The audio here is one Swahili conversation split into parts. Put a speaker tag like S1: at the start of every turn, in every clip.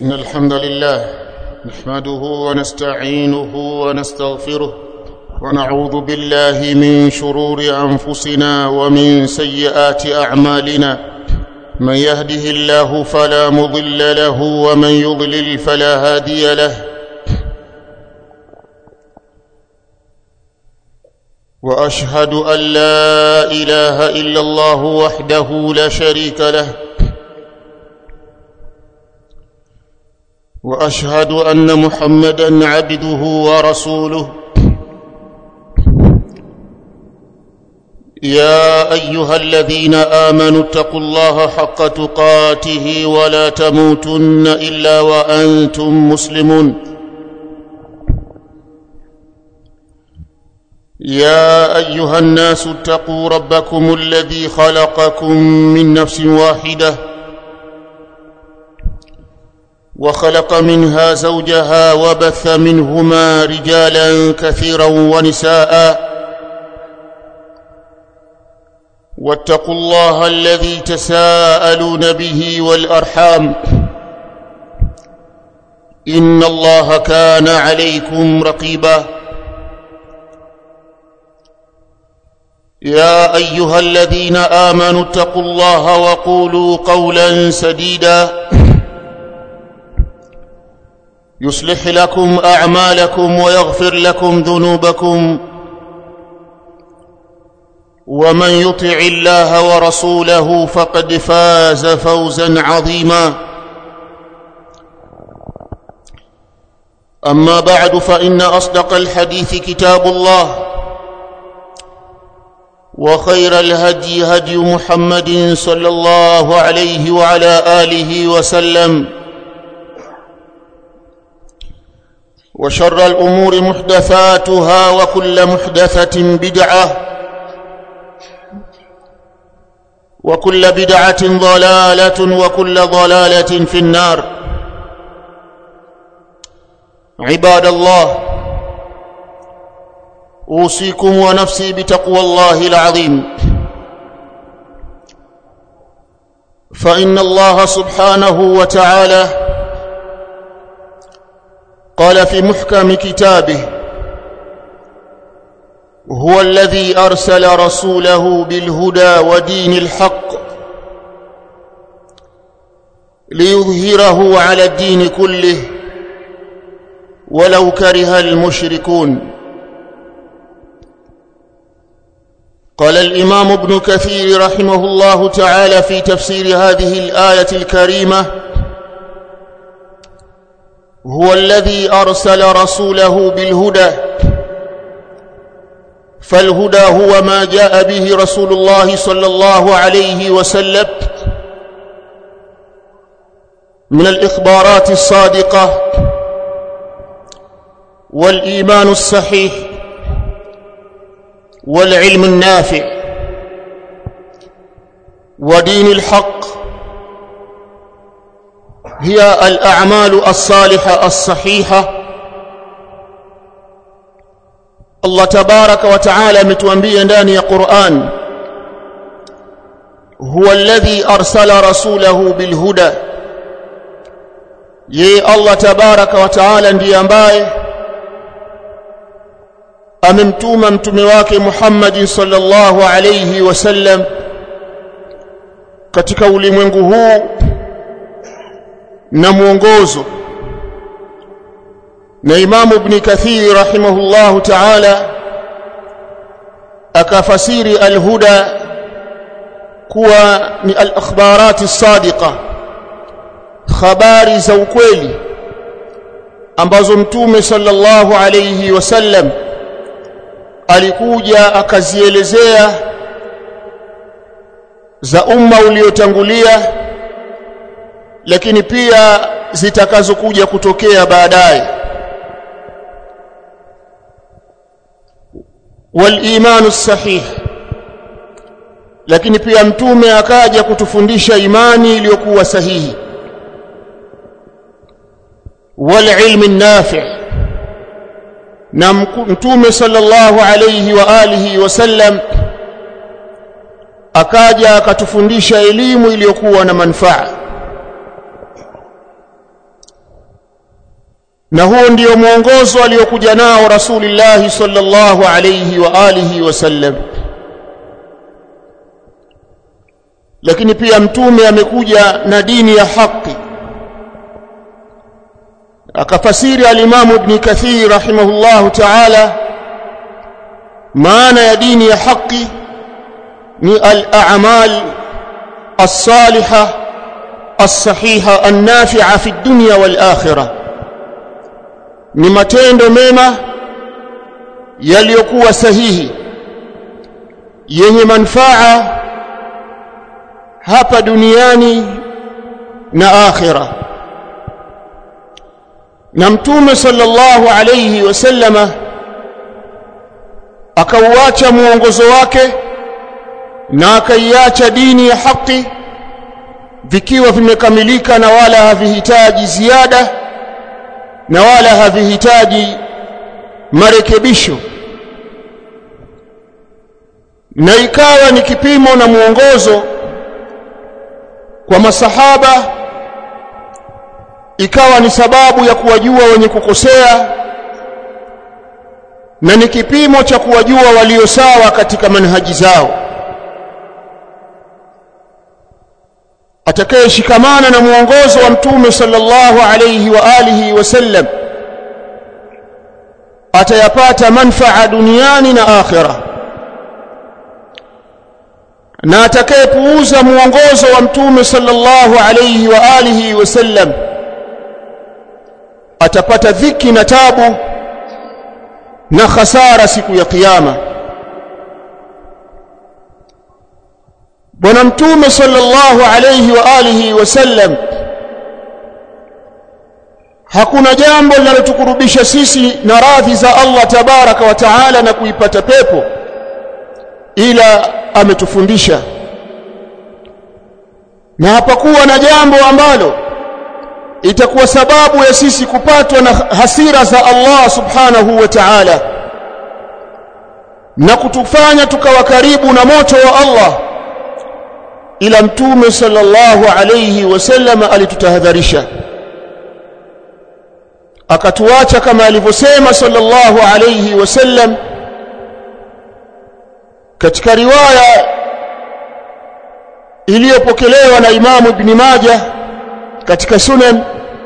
S1: إن الحمد لله نحمده ونستعينه ونستغفره ونعوذ بالله من شرور أنفسنا ومن سيئات أعمالنا. من يهده الله فلا مضل له ومن يضلل فلا هادي له، وأشهد أن لا إله إلا الله وحده لا شريك له، وأشهد أن محمدًا عبده ورسوله. يا أيها الذين آمنوا اتقوا الله حق تقاته ولا تموتن إلا وأنتم مسلمون. يا أيها الناس اتقوا ربكم الذي خلقكم من نفس واحدة وخلق منها زوجها وبث منهما رجالا كثيرا ونساء، واتقوا الله الذي تساءلون به والأرحام، إن الله كان عليكم رقيبا. يا أيها الذين آمنوا اتقوا الله وقولوا قولا سديدا يصلح لكم أعمالكم ويغفر لكم ذنوبكم، ومن يطع الله ورسوله فقد فاز فوزا عظيما. أما بعد، فإن أصدق الحديث كتاب الله، وخير الهدي هدي محمد صلى الله عليه وعلى آله وسلم، وشر الأمور محدثاتها، وكل محدثة بدعة، وكل بدعة ضلالة، وكل ضلالة في النار. عباد الله، أوصيكم ونفسي بتقوى الله العظيم، فإن الله سبحانه وتعالى قال في محكم كتابه: هو الذي أرسل رسوله بالهدى ودين الحق ليظهره على الدين كله ولو كره المشركون. قال الإمام ابن كثير رحمه الله تعالى في تفسير هذه الآية الكريمة: هو الذي أرسل رسوله بالهدى. فالهدى هو ما جاء به رسول الله صلى الله عليه وسلم من الإخبارات الصادقة والإيمان الصحيح والعلم النافع ودين الحق، هي الأعمال الصالحة الصحيحة. Allah tabaraka wa taala ametuambia ndani ya Qur'an: huwa alladhi arsala rasulahu bilhuda. Yeye Allah tabaraka wa taala ndiye ambaye amemtuma mtume wake Muhammad sallallahu alayhi wasallam katika ulimwengu huu na mwongozo. Na Imam Ibn Kathir rahimahullahu ta'ala akafasiri al-huda kuwa ni al-akhbarati as-sadiqa, habari za ukweli ambazo mtume sallallahu alayhi wasallam alikuja akazielezea za umma uliotangulia, lakini pia zitakazokuja kutokea baadaye. والإيمان الصحيح، lakini pia mtume akaja kutufundisha imani iliyokuwa sahihi. والعلم النافع، na mtume sallallahu alayhi wa alihi wasallam akaja akatufundisha elimu iliyokuwa na manufaa. na huo ndio mwongozo aliokuja nao Rasulullah sallallahu alayhi wa alihi wasallam. Lakini pia mtume amekuja na dini ya haki. Akafasiri al-Imam Ibn Kathir rahimahullahu ta'ala maana ya dini ya haki ni al-a'mal as-salihah as-sahihah an-nafi'ah fi ad-dunya wal-akhirah, ni matendo mema yaliyokuwa sahihi yenye manufaa hapa duniani na akhira. Na mtume sallallahu alayhi wasallama akauacha muongozo wake na akaiacha dini ya haki vikiwa vimekamilika na wala havihitaji ziada na wala havihitaji marekebisho, na ikawa ni kipimo na muongozo kwa masahaba, ikawa ni sababu ya kuwajua wenye kukosea na ni kipimo cha kuwajua walio sawa katika manhaji zao. Atakayeshikamana na muongozo wa mtume sallallahu alayhi wa alihi wasallam atayapata manfaa duniani na akhirah, na atakayepuuza muongozo wa mtume sallallahu alayhi wa alihi wasallam atapata dhiki na tabu na khasara siku ya kiyama. Bwana mtume sallallahu alayhi wa alihi wasallam, hakuna jambo linalotukurubisha sisi na radhi za Allah tabaraka wa taala na kuipata pepo ila ametufundisha, na hapakuwa na jambo ambalo itakuwa sababu ya sisi kupatwa na hasira za Allah subhanahu wa ta'ala na kutufanya tukawa karibu na moto wa Allah ila mtume sallallahu alayhi wasallam alitutahadharisha, akatuacha kama alivyosema sallallahu alayhi wasallam katika riwaya iliyopokelewa na Imam Ibn Majah katika Sunan: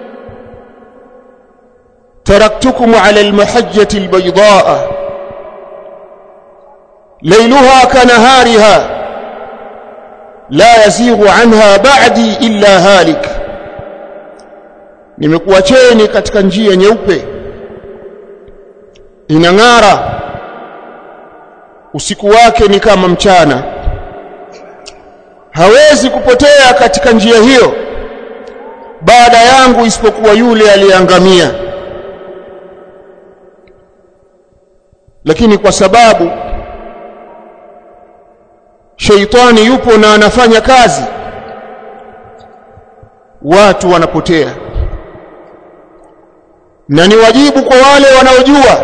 S1: taraktukum ala al-mahajjati al-baydaa laylaha kanahariha la yazighu anha ba'di illa halik, nimekuacheni katika njia nyeupe inang'ara, usiku wake ni kama mchana, hawezi kupotea katika njia hiyo baada yangu isipokuwa yule aliyeangamia. Lakini kwa sababu shaitani yupo na anafanya kazi, watu wanapotea, na ni wajibu kwa wale wanaojua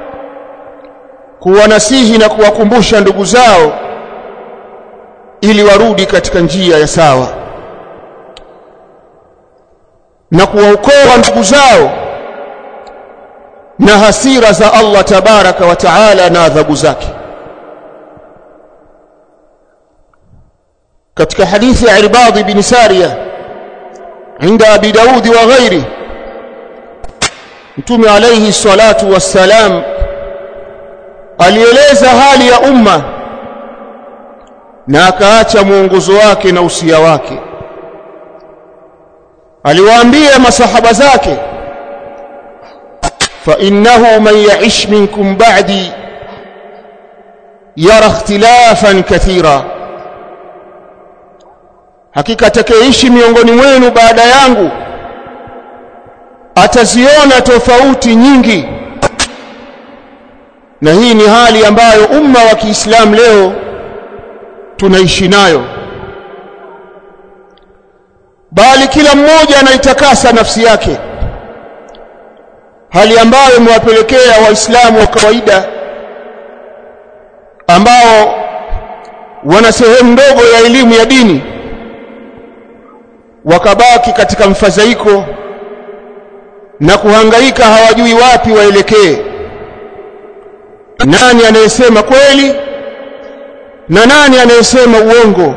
S1: kuwanasihi na kuwakumbusha ndugu zao ili warudi katika njia ya sawa na kuwaokoa ndugu zao na hasira za Allah tabaraka wa taala na adhabu zake. katika hadithi ya Irbad bin Sariya inda Abi Daud wa ghairi, Mtume alayhi salatu wassalam alieleza hali ya umma na akaacha mwongozo wake na usia wake. Aliwaambia masahaba zake, fa innahu man ya'ish minkum ba'di yara ikhtilafan kathira, hakika atakayeishi miongoni mwenu baada yangu ataziona tofauti nyingi. Na hii ni hali ambayo umma wa Kiislamu leo tunaishi nayo, bali kila mmoja anaitakasa nafsi yake, hali ambayo imewapelekea waislamu wa kawaida ambao wana sehemu ndogo ya elimu ya dini wakabaki katika mfadhaiko na kuhangaika, hawajui wapi waelekee, nani anayesema kweli na nani anayesema uongo.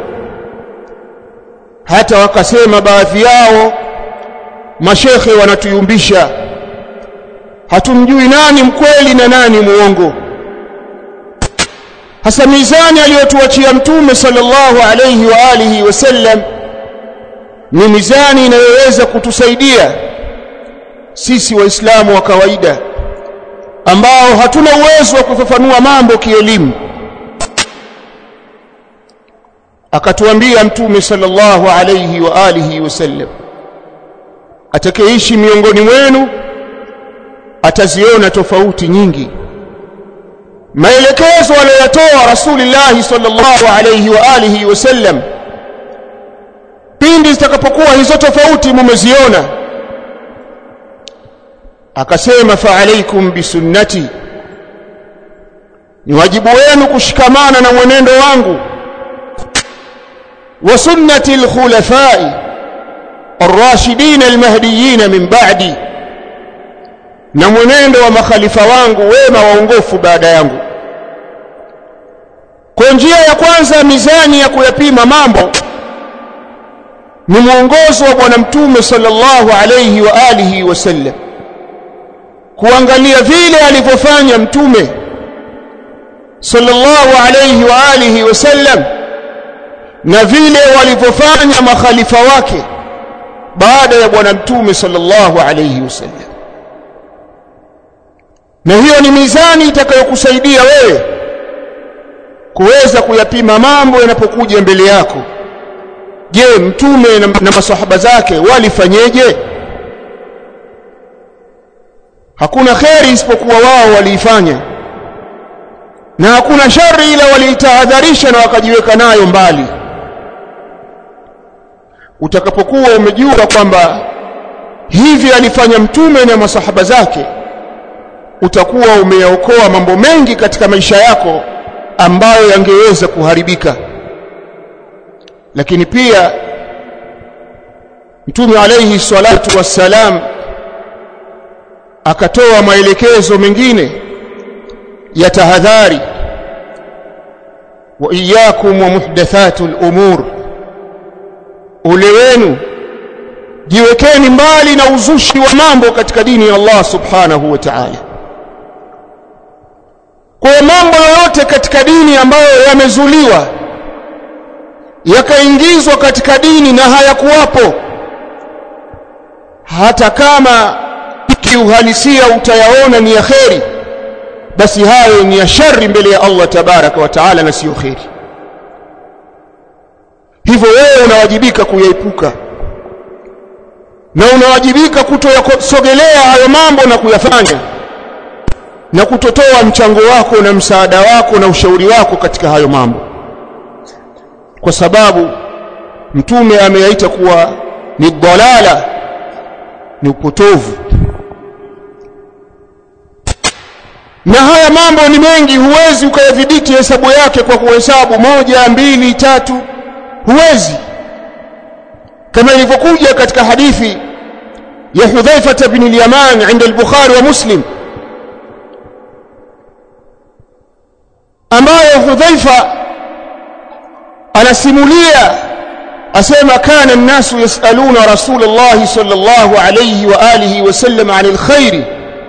S1: Hata wakasema baadhi yao, mashekhe wanatuyumbisha, hatumjui nani mkweli na nani muongo. Hasa mizani aliyotuachia Mtume sallallahu alayhi wa alihi wasallam ni mizani inayoweza kutusaidia sisi waislamu wa kawaida ambao hatuna uwezo wa kufafanua mambo kielimu. Akatuambia Mtume sallallahu alayhi wa alihi wasallam, atakayeishi miongoni mwenu ataziona tofauti nyingi. Maelekezo aliyotoa Rasulullah sallallahu alayhi wa alihi wasallam, pindi zitakapokuwa hizo tofauti mumeziona, akasema fa alaykum bisunnati, ni wajibu wenu kushikamana na mwenendo wangu, wa sunnati al-khulafai ar-rashidin al-mahdiyyin min ba'di, na mwenendo wa makhalifa wangu wema waongofu baada yangu. Kwa njia ya kwanza, mizani ya kuyapima mambo ni mwongozo wa Bwana Mtume sallallahu alayhi wa alihi wasallam, kuangalia vile alivyofanya Mtume sallallahu alayhi wa alihi wasallam na vile walivyofanya makhalifa wake baada ya Bwana Mtume sallallahu alayhi wasallam. Na hiyo ni mizani itakayokusaidia wewe kuweza kuyapima mambo yanapokuja mbele yako. Je, Mtume na masahaba zake walifanyeje? Hakuna kheri isipokuwa wao waliifanya, na hakuna shari ila waliitahadharisha na wakajiweka nayo mbali. Utakapokuwa umejua kwamba hivi alifanya Mtume na masahaba zake, utakuwa umeyaokoa mambo mengi katika maisha yako ambayo yangeweza kuharibika. Lakini pia Mtume alayhi salatu wassalam akatoa maelekezo mengine ya tahadhari, wa iyyakum wa muhdathatul umur, ole wenu, jiwekeni mbali na uzushi wa mambo katika dini ya Allah subhanahu wa ta'ala. Kwa mambo yote katika dini ambayo yamezuliwa yakaingizwa katika dini na hayakuwapo, hata kama kiuhalisia utayaona ni ya kheri, basi hayo ni ya shari mbele ya Allah tabaraka wa taala na sio kheri. Hivyo wewe unawajibika kuyaepuka na unawajibika kutoyasogelea hayo mambo na kuyafanya, na kutotoa mchango wako na msaada wako na ushauri wako katika hayo mambo, kwa sababu Mtume ameyaita kuwa ni dalala, ni upotovu. Na haya mambo ni mengi, huwezi ukayadhibiti hesabu yake kwa kuhesabu 1, 2, 3, huwezi. Kama ilivyokuja katika hadithi ya Hudhaifa ibn al-Yaman inda al-Bukhari wa Muslim, ambayo Hudhaifa anasimulia, asema kana an-nasu yasaluna Rasulullah sallallahu alayhi wa alihi wasallam 'anil khairi,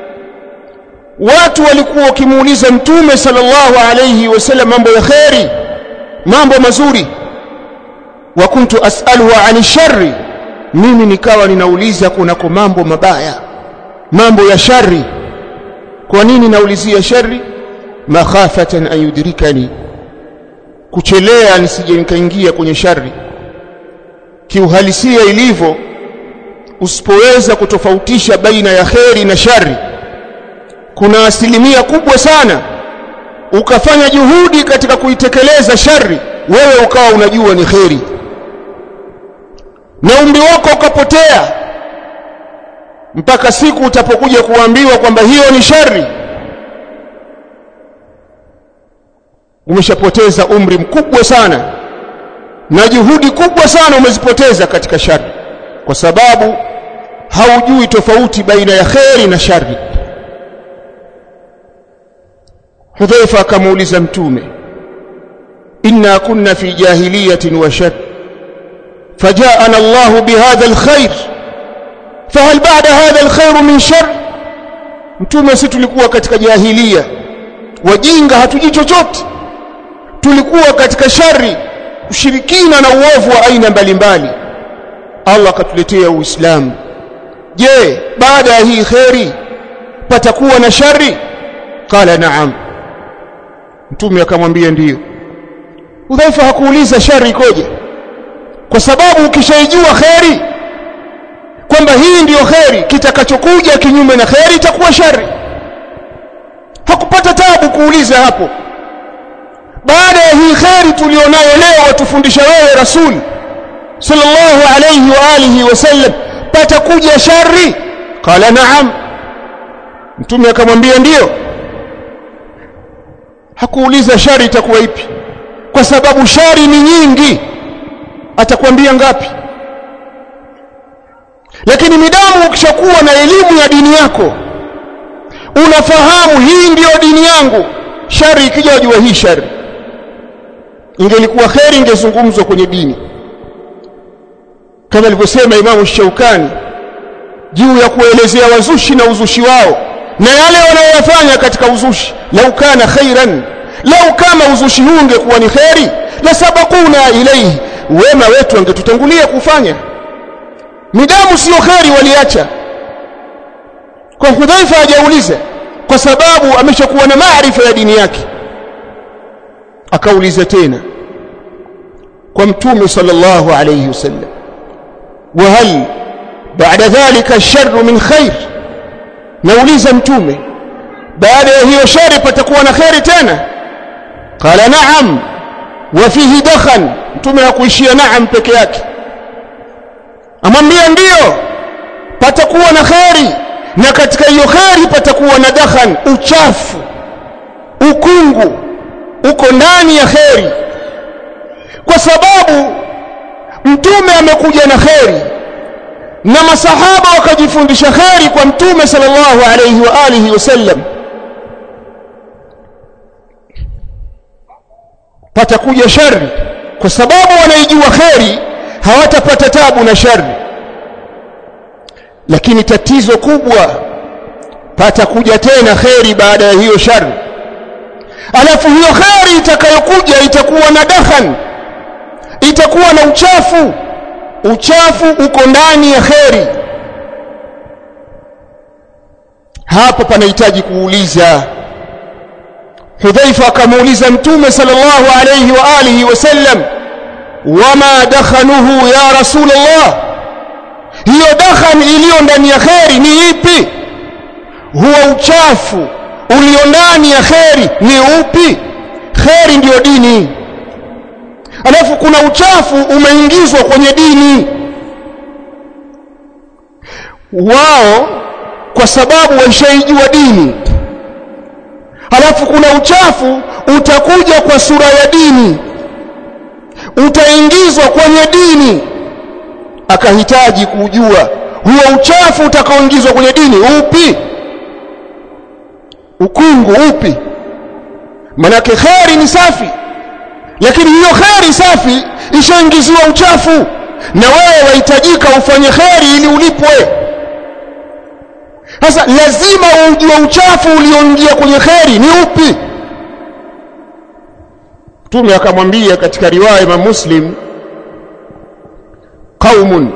S1: watu walikuwa wakimuuliza Mtume sallallahu alayhi wasallam mambo ya khairi, mambo mazuri. Wa kuntu as'aluhu 'ani sharri, mimi nikawa ninauliza kunako mambo mabaya, mambo ya shari. Kwa nini naulizia shari? Makhafatan an yudrikani, kuchelea nisije nikaingia kwenye shari. Kiuhalisia ilivyo, usipoweza kutofautisha baina ya kheri na shari, kuna asilimia kubwa sana ukafanya juhudi katika kuitekeleza shari, wewe ukawa unajua ni kheri, na umri wako ukapotea mpaka siku utapokuja kuambiwa kwamba hiyo ni shari, umeshapoteza umri mkubwa sana na juhudi kubwa sana umezipoteza katika shari, kwa sababu haujui tofauti baina ya khairi na shari. Hudhaifa akamuuliza Mtume, inna kunna fi jahiliyatin wa shar fajaana Allah bihadha alkhair fahal ba'da hadha alkhair min shar. Mtume, sisi tulikuwa katika jahiliya, wajinga, hatujui chochote, tulikuwa katika shari, ushirikina na uovu wa aina mbalimbali. Allah akatuletea Uislamu. Je, baada ya hii khairi patakuwa na shari? Qala na'am. Mtume akamwambia ndiyo. Hudhaifa hakuuliza shari ikoje, kwa sababu ukishaijua khairi kwamba hii ndiyo khairi, kitakachokuja kinyume na khairi itakuwa shari. Hakupata tabu kuuliza hapo. Baada ya hii khairi tulionayo leo watufundisha wewe Rasul sallallahu alayhi wa alihi wasallam, patakuja shari? Qala na'am. Mtume akamwambia ndiyo. Hakuuliza shari itakuwa ipi, kwa sababu shari ni nyingi, atakwambia ngapi. Lakini midamu ukishakuwa na elimu ya dini yako, unafahamu hii ndiyo dini yangu, shari ikija jua hii shari. Ingelikuwa khairi ingezungumzwa kwenye dini, kama alivyosema Imamu Shaukani juu ya kuelezea wazushi na uzushi wao na yale wanayofanya katika uzushi. Lau kana khairan, lau kama uzushi huu ungekuwa ni khairi, la sabaquna ilayhi, wema wetu wangetutangulia kufanya. Midamu sio khairi waliacha. Kwa Hudhaifa hajauliza, kwa sababu ameshakuwa na maarifa ya dini yake. Akauliza tena kwa Mtume sallallahu alayhi wasallam, wa hal baada dhalika sharru min khair? Nauliza Mtume, baada ya hiyo shari patakuwa na khairi tena? Qala na'am wa fihi dakhan. Mtume hakuishia na'am peke yake, amwambia ndiyo, patakuwa na khairi, na katika hiyo khairi patakuwa na dakhan, uchafu, ukungu uko ndani ya khairi. Kwa sababu Mtume amekuja na khairi na masahaba wakajifundisha khairi kwa Mtume sallallahu alayhi wa alihi wasallam, patakuja shari. Kwa sababu wanaijua khairi hawatapata tabu na shari. Lakini tatizo kubwa, patakuja tena khairi baada ya hiyo shari, alafu hiyo khairi itakayokuja itakuwa na dakhan, itakuwa na uchafu. Uchafu uko ndani ya khairi. Hapa panahitaji kuuliza. Hudhaifa akamuuliza Mtume sallallahu alayhi wa alihi wasallam, wama dakhanuhu ya Rasulullah, hiyo dakhan iliyo ndani ya khairi ni ipi? Huwa uchafu ulio ndani ya khairi ni upi? Khairi ndiyo dini, alafu kuna uchafu umeingizwa kwenye dini. Wao kwa sababu waishaijua dini, alafu kuna uchafu utakuja kwa sura ya dini, utaingizwa kwenye dini. Akahitaji kujua huo uchafu utakaoingizwa kwenye dini upi, ukungu upi. Manake khairi ni safi, lakini hiyo khairi safi ishaingiziwa uchafu, na wewe wahitajika ufanye khairi ili ulipwe. Sasa lazima ujue uchafu ulioingia kwenye khairi ni upi. Mtume akamwambia katika riwaya ya Muslim, qaumun,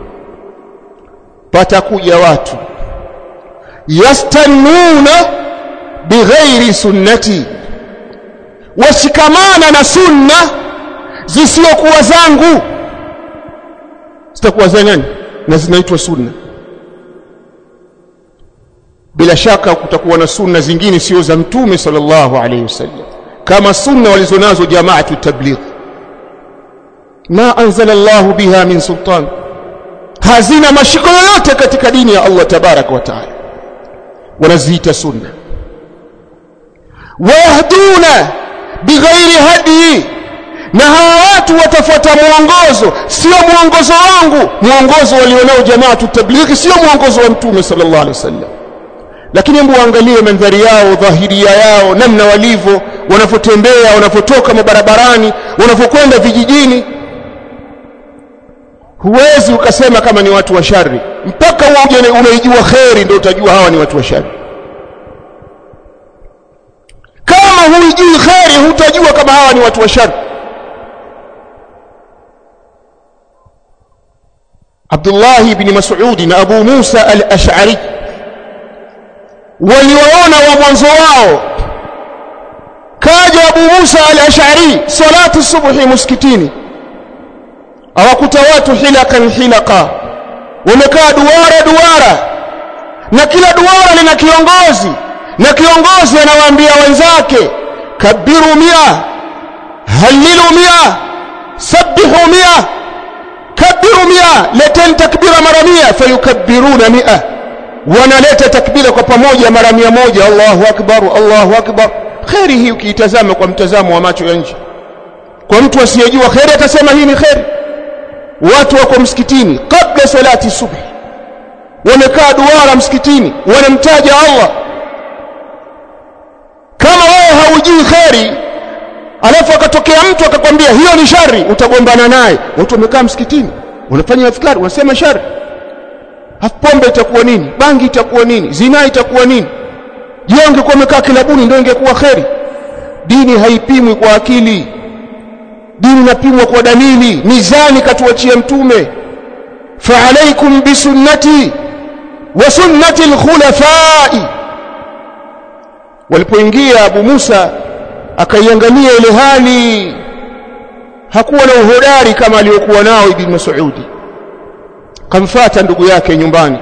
S1: patakuja watu, yastannuna bighairi sunnati, washikamana na sunna zisiokuwa zangu. Zitakuwa za nani? Na zinaitwa sunna. Bila shaka kutakuwa na sunna zingine sio za Mtume sallallahu alayhi wasallam, kama sunna walizonazo jamaatu tabligh, ma anzala Allahu biha min sultan, hazina mashiko yoyote katika dini ya Allah tabaraka wa taala, wanaziita sunna. Wayahduna bighairi hadi, na hawa watu watafuata muongozo, sio muongozo wangu. Muongozo walionao Jamaatu Tablighi sio muongozo wa Mtume sallallahu alaihi wasallam. Lakini hebu angalie mandhari yao, dhahiria yao, namna walivyo, wanapotembea, wanapotoka mabarabarani, wanapokwenda vijijini. Huwezi ukasema kama ni watu wa shari, mpaka uje unaijua khairi ndio utajua hawa ni watu wa shari. Kama huijui khairi hutajua kama hawa ni watu wa shari. Abdullah ibn Mas'ud na Abu Musa al-Ash'ari waliwaona wa mwanzo wao. Kaja Abu Musa al-Ash'ari salatu subuhi msikitini, awakuta watu hilaqa, wamekaa duara, na kila duara lina kiongozi, na kiongozi anawaambia wenzake, kabiru 100, halilu 100, sabbihu 100, kabiru 100, leteni takbira mara 100, fayukabbiruna 100, wanaleta takbira kwa pamoja mara 100. Allahu akbar, Allahu akbar. Khairi hii ukiitazama kwa mtazamo wa macho ya nje, kwa mtu asiyejua khairi atasema hii ni khairi. Watu wako msikitini kabla salati subhi, wamekaa duara msikitini, wanamtaja Allah. Kama wewe haujui khairi alafu akatokea mtu akakwambia hiyo ni shari, utagombana naye. Watu wamekaa msikitini wanafanya adhkar, wanasema shari. Pombe itakuwa nini? Bangi itakuwa nini? Zina itakuwa nini? Je, ungekuwa umekaa kilabuni ndio ingekuwa khairi? Dini haipimwi kwa akili, dini inapimwa kwa dalili. Mizani katuachia Mtume, fa alaikum bisunnati wa sunnati al-khulafai. Walipoingia Abu Musa akaiangalia ile hali, hakuwa na uhodari kama aliyokuwa nao Ibn Mas'ud. Kamfuata ndugu yake nyumbani,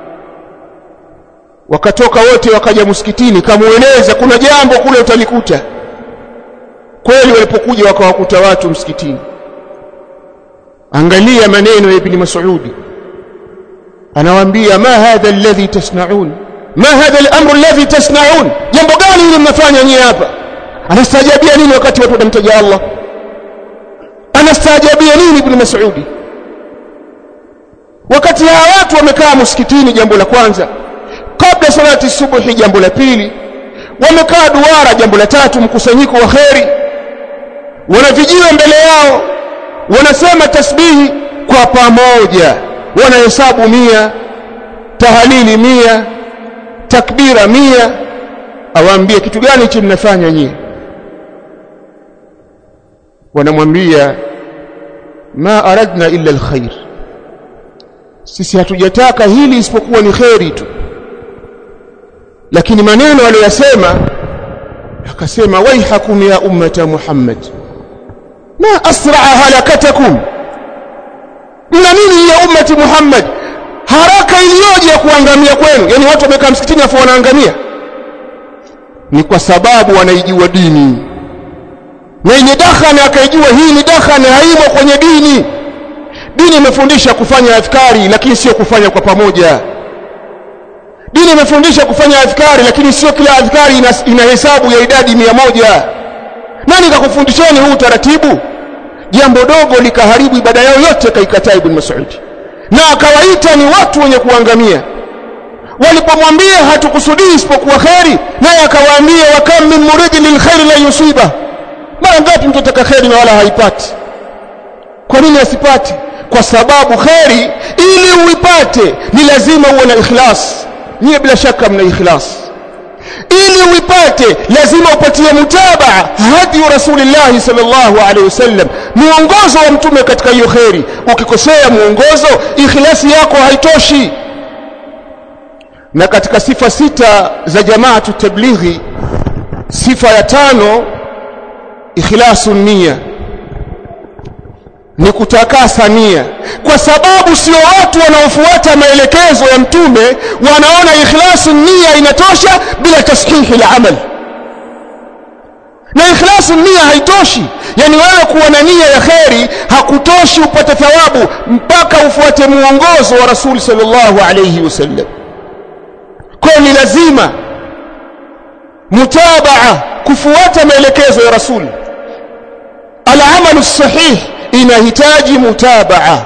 S1: wakatoka wote wakaja msikitini, kamueleza kuna jambo kule utalikuta. Kweli walipokuja wakawakuta watu msikitini. Angalia maneno ya Ibn Mas'ud, anawaambia ma hadha alladhi tasna'un, ma hadha al-amru alladhi tasna'un, jambo gani hili mnafanya nyinyi hapa? Anastaajabia nini wakati watu wanamtaja Allah? Anastaajabia nini Ibn Mas'ud wakati hawa watu wamekaa msikitini? Jambo la kwanza kabla salati subuhi, jambo la pili wamekaa duara, jambo la tatu mkusanyiko wa khairi, wana vijiwe mbele yao, wanasema tasbihi kwa pamoja, wanahesabu 100, tahalili 100, takbira 100. Awaambie kitu gani hicho mnafanya nyinyi? Wanamwambia ma aradna illa alkhair, sisi hatujataka hili isipokuwa ni khairi tu. Lakini maneno aliyosema, akasema waihakum ya ummata Muhammad ma asra'a halakatakum, mna nini ya ummati Muhammad, haraka iliyoje ya kuangamia kwenu? Yani watu wamekaa msikitini afu wanaangamia. Ni kwa sababu wanaijua dini, na yenye dakhana akaijua hii ni dakhana, haimo kwenye dini. Dini imefundisha kufanya adhkari lakini sio kufanya kwa pamoja. Dini imefundisha kufanya adhkari lakini sio kila adhkari ina hesabu ya idadi 100. Nani kakufundisheni huu taratibu? Jambo dogo likaharibu ibada yao yote, kaikataa Ibn Mas'ud, na akawaita ni watu wenye kuangamia. Walipomwambia hatukusudii isipokuwa khairi, naye akawaambia wa kam min muridin lil khairi la yusiba, mara ngapi mtu ataka khairi na wala haipati? Kwa nini asipati? Kwa sababu khairi ili uipate ni lazima uwe na ikhlas. Nyie bila shaka mna ikhlas. Ili uipate lazima upatie mutabaa hadi Rasulullah sallallahu alaihi wasallam, muongozo wa Mtume katika hiyo khairi. Ukikosea muongozo, ikhlasi yako haitoshi. Na katika sifa 6 za Jamaatu Tablighi, sifa ya 5 ikhlasun niyya, ni kutakasa nia. Kwa sababu sio watu wanaofuata maelekezo ya Mtume wanaona ikhlasun nia inatosha bila tashihi al-amal. Na ikhlasun nia haitoshi, yani wewe kuwa na nia ya khairi hakutoshi upate thawabu mpaka ufuate muongozo wa Rasul sallallahu alayhi wasallam. Kwa ni lazima mutabaa, kufuata maelekezo ya Rasul. al-amalu sahih inahitaji mutabaa.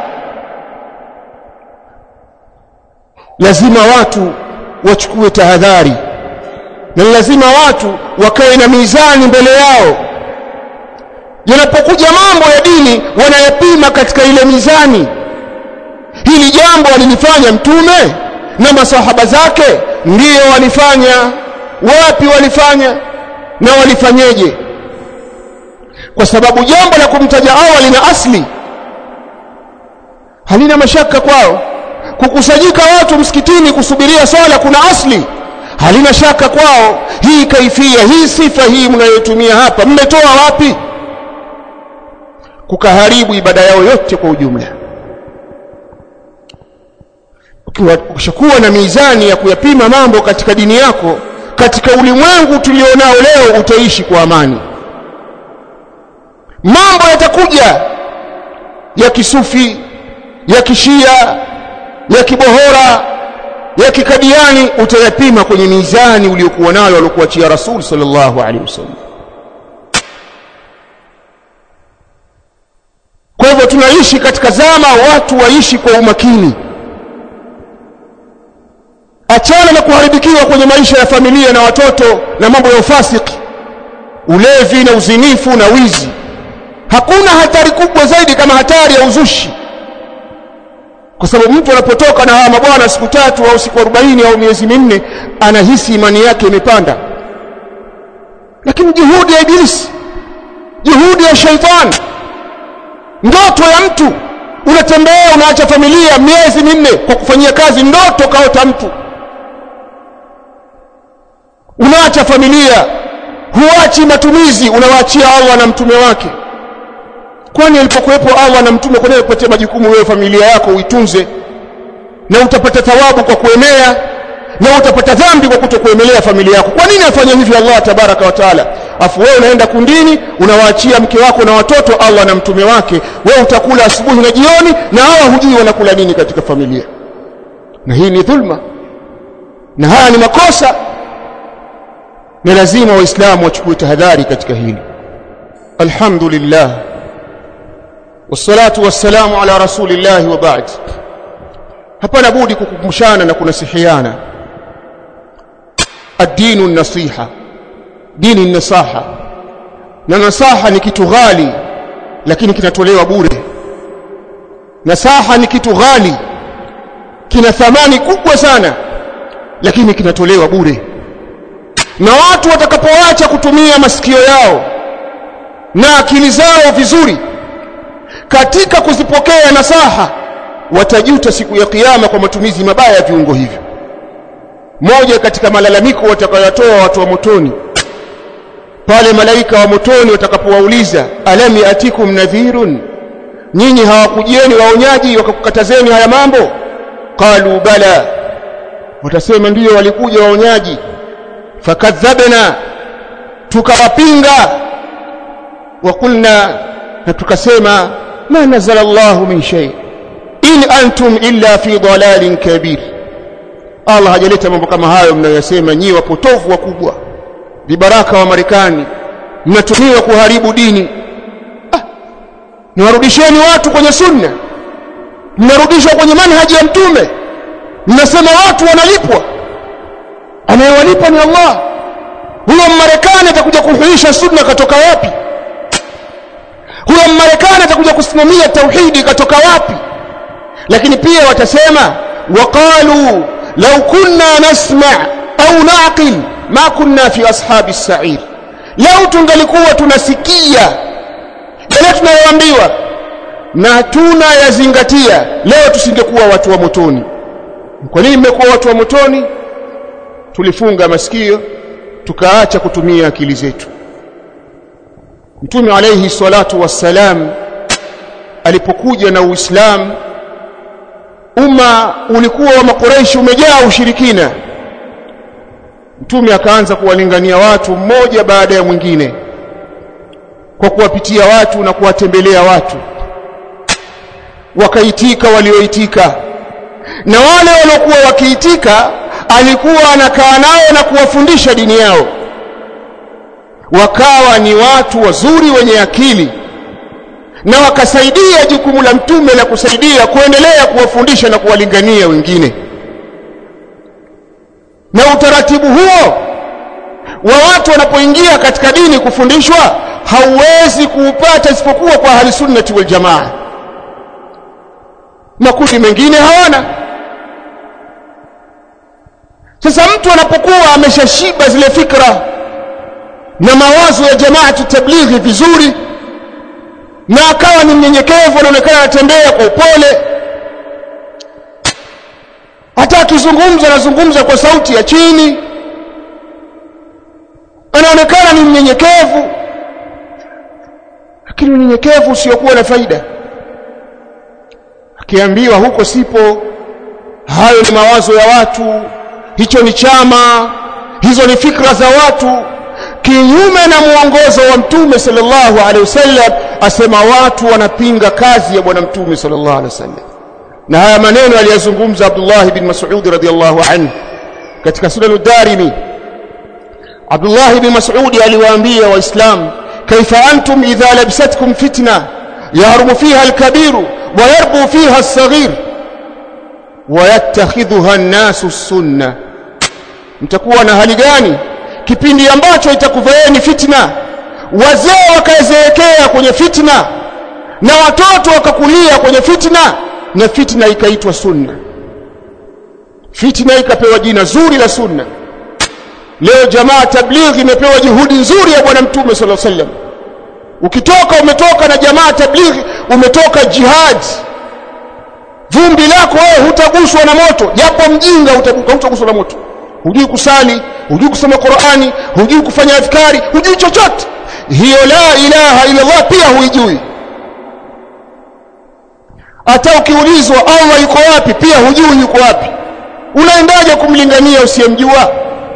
S1: Lazima watu wachukue tahadhari, na lazima watu wakae na mizani mbele yao. Yanapokuja mambo ya dini wanayapima katika ile mizani. Hili jambo alilifanya Mtume na masahaba zake, ndio walifanya, wapi walifanya na walifanyeje? Kwa sababu jambo la kumtaja Allah lina asli, halina mashaka kwao. Kukusanyika watu msikitini kusubiria swala kuna asli, halina shaka kwao. Hii kaifia, hii sifa hii mnayotumia hapa mmetoa wapi? Kukaharibu ibada yao yote kwa ujumla. Ukishakuwa na mizani ya kuyapima mambo katika dini yako, katika ulimwengu tulionao leo utaishi kwa amani. Mambo yatakuja ya kisufi, ya kishia, ya kibohora, ya kikadiani, utayapima kwenye mizani uliokuwa nayo alikuachia Rasul sallallahu alaihi wasallam. Kwa hivyo tunaishi katika zama watu waishi kwa umakini. Achana na kuharibikiwa kwenye maisha ya familia na watoto na mambo ya ufasiki, ulevi na uzinifu na wizi. Hakuna hatari kubwa zaidi kama hatari ya uzushi. Kwa sababu mtu anapotoka na hawa mabwana siku 3 au siku 40 au miezi 4 anahisi imani yake imepanda. Lakini juhudi ya Ibilisi, juhudi ya shaitani, ndoto ya mtu, unatembea unaacha familia miezi 4 kwa kufanyia kazi ndoto kaota mtu. Unaacha familia, huachi matumizi, unawaachia Allah na mtume wake. Kwani alipokuwepo Allah na mtume, kwa nini upatie majukumu wewe familia yako uitunze? Na utapata thawabu kwa kuenea na utapata dhambi kwa kutokuemelea familia yako. Kwa nini afanye hivi Allah tabaraka wa taala? Afu wewe unaenda kundini, unawaachia mke wako na watoto Allah na mtume wake. Wewe utakula asubuhi na jioni, na hawa hujui wanakula nini katika familia. Na hii ni dhulma, na haya ni makosa. Ni lazima waislamu wachukue tahadhari katika hili. Alhamdulillah wassalatu wassalamu ala rasulillah wa ba'd. Hapana budi kukumbushana na kunasihiana. Ad-dinu an-nasiha, dini nasaha. Na nasaha ni kitu ghali lakini kinatolewa bure. Nasaha ni kitu ghali, kina thamani kubwa sana, lakini kinatolewa bure. Na watu watakapoacha kutumia masikio yao na akili zao vizuri katika kuzipokea nasaha, watajuta siku ya kiyama kwa matumizi mabaya ya viungo hivyo. Moja katika malalamiko watakayotoa watu wa motoni, pale malaika wa motoni watakapowauliza, alam yatikum nadhirun, nyinyi hawakujieni waonyaji wakakukatazeni haya mambo? Qalu bala, watasema ndio walikuja waonyaji. Fakadhabna, tukawapinga. Wa qulna, na tukasema, ma nazala Allahu min shay in antum illa fi dalalin kabir. Allah hajaleta mambo kama hayo mnayosema nyinyi wapotofu wakubwa, vibaraka wa Marekani, mnatumiwa kuharibu dini. Niwarudisheni watu kwenye sunna, mnarudishwa kwenye manhaji ya mtume. Mnasema watu wanalipwa, anayewalipa ni Allah. Huyo Marekani atakuja kuhuisha sunna katoka wapi? Huyo Marekani atakuja kusimamia tauhidi katoka wapi? Lakini pia watasema, waqalu law kunna nasma' au naqil ma kunna fi ashabi as-sa'ir. Lau tungalikuwa tunasikia yale tunayoambiwa na tunayazingatia, leo tusingekuwa watu wa motoni. Kwa nini mmekuwa watu wa motoni? Tulifunga masikio, tukaacha kutumia akili zetu. Mtume alayhi salatu wassalam alipokuja na Uislamu, umma ulikuwa wa Makuraishi umejaa ushirikina. Mtume akaanza kuwalingania watu mmoja baada ya mwingine, kwa kuwapitia watu na kuwatembelea watu. Wakaitika walioitika, na wale waliokuwa wakiitika alikuwa anakaa nao na kuwafundisha dini yao. Wakawa ni watu wazuri wenye akili, na wakasaidia jukumu la mtume la kusaidia kuendelea kuwafundisha na kuwalingania wengine. Na utaratibu huo wa watu wanapoingia katika dini kufundishwa hauwezi kuupata isipokuwa kwa ahli sunnati wal jamaa. Makundi mengine hawana. Sasa mtu anapokuwa ameshashiba zile fikra na mawazo ya jamaatu tablighi vizuri, na akawa ni mnyenyekevu, anaonekana anatembea kwa upole, hata akizungumza anazungumza kwa sauti ya chini, anaonekana ni mnyenyekevu, lakini unyenyekevu usiokuwa na faida. Akiambiwa huko sipo, hayo ni mawazo ya watu, hicho ni chama, hizo ni fikra za watu, kinyume na muongozo wa mtume sallallahu alaihi wasallam, asema watu wanapinga kazi ya bwana mtume sallallahu alaihi wasallam. Na haya maneno aliyazungumza Abdullah ibn Mas'ud radhiyallahu anhu katika Sunan ad-Darimi. Abdullah ibn Mas'ud aliwaambia waislamu, kaifa antum idha labsatkum fitna yahrumu fiha al-kabir wa yarbu fiha as-saghir wa yattakhidhuha an-nasu as-sunnah, mtakuwa na hali gani kipindi ambacho itakuvaeni fitna, wazee wakazeekea kwenye fitna na watoto wakakulia kwenye fitna, na fitna ikaitwa sunna, fitna ikapewa jina zuri la sunna. Leo jamaa tablighi imepewa juhudi nzuri ya bwana mtume sallallahu alaihi wasallam. Ukitoka umetoka na jamaa tablighi, umetoka jihad, vumbi lako wewe hutaguswa na moto, japo mjinga hutaguswa na moto. Hujui kusali, hujui kusoma Qur'ani, hujui kufanya adhkari, hujui chochote, hiyo la ilaha illa Allah pia huijui. Hata ukiulizwa Allah yuko wapi pia hujui yuko wapi. Unaendaje kumlingania usiyemjua?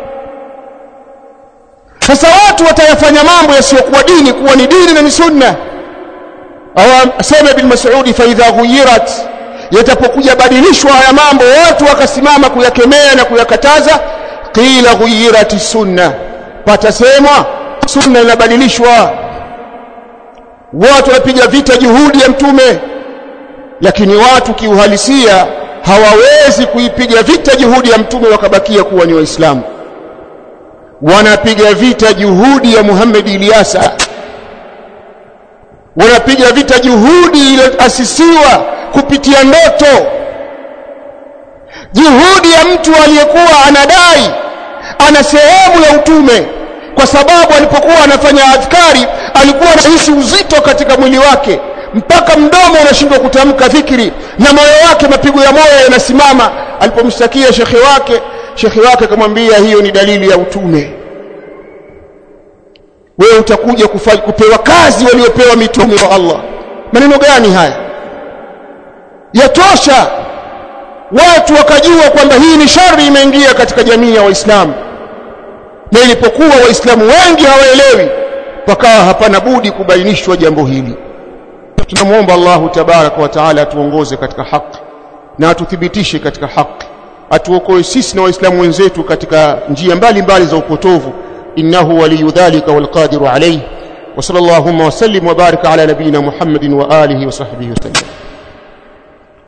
S1: Sasa watu watayafanya mambo yasiyokuwa dini kuwa ni dini na ni sunna. Asema Ibn Mas'ud, fa idha ghuyirat, yatapokuja badilishwa haya mambo, watu wakasimama kuyakemea na kuyakataza, qila ghuyirati sunna, patasemwa sunna inabadilishwa. Watu wanapiga vita juhudi ya mtume, lakini watu kiuhalisia hawawezi kuipiga vita juhudi ya mtume wakabakia kuwa ni waislamu. Wanapiga vita juhudi ya Muhammad Ilyasa, wanapiga vita juhudi iliyoasisiwa kupitia ndoto, juhudi ya mtu aliyekuwa anadai ana sehemu ya utume, kwa sababu alipokuwa anafanya adhkari alikuwa anahisi uzito katika mwili wake mpaka mdomo unashindwa kutamka dhikri, na moyo wake, mapigo ya moyo yanasimama. Alipomshtakia shekhi wake akamwambia, hiyo ni dalili ya utume. Wewe utakuja kupewa kazi waliopewa mitume wa Allah. Maneno gani haya? Yatosha watu wakajua kwamba hii ni shari imeingia katika jamii ya Waislamu, na ilipokuwa Waislamu wengi hawaelewi, pakawa hapana budi kubainishwa jambo hili. Tunamuomba Allahu tabaraka wa taala atuongoze katika haki na atuthibitishe katika haki, atuokoe sisi na Waislamu wenzetu katika njia mbalimbali za upotovu. innahu waliyu dhalika wal qadiru alayhi. wa sallallahu wa sallim wa baraka ala nabina Muhammadin wa alihi wa sahbihi wasallam.